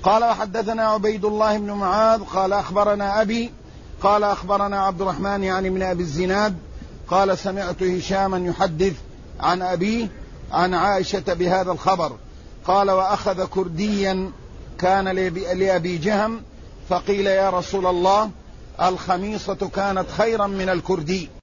قال وحدثنا عبيد الله بن معاذ قال أخبرنا أبي قال أخبرنا عبد الرحمن يعني من أبي الزناد قال سمعت هشاما يحدث عن أبيه عن عائشة بهذا الخبر. قال وأخذ كرديا كان لأبي جهم فقيل يا رسول الله الخميصة كانت خيرا من الكردي.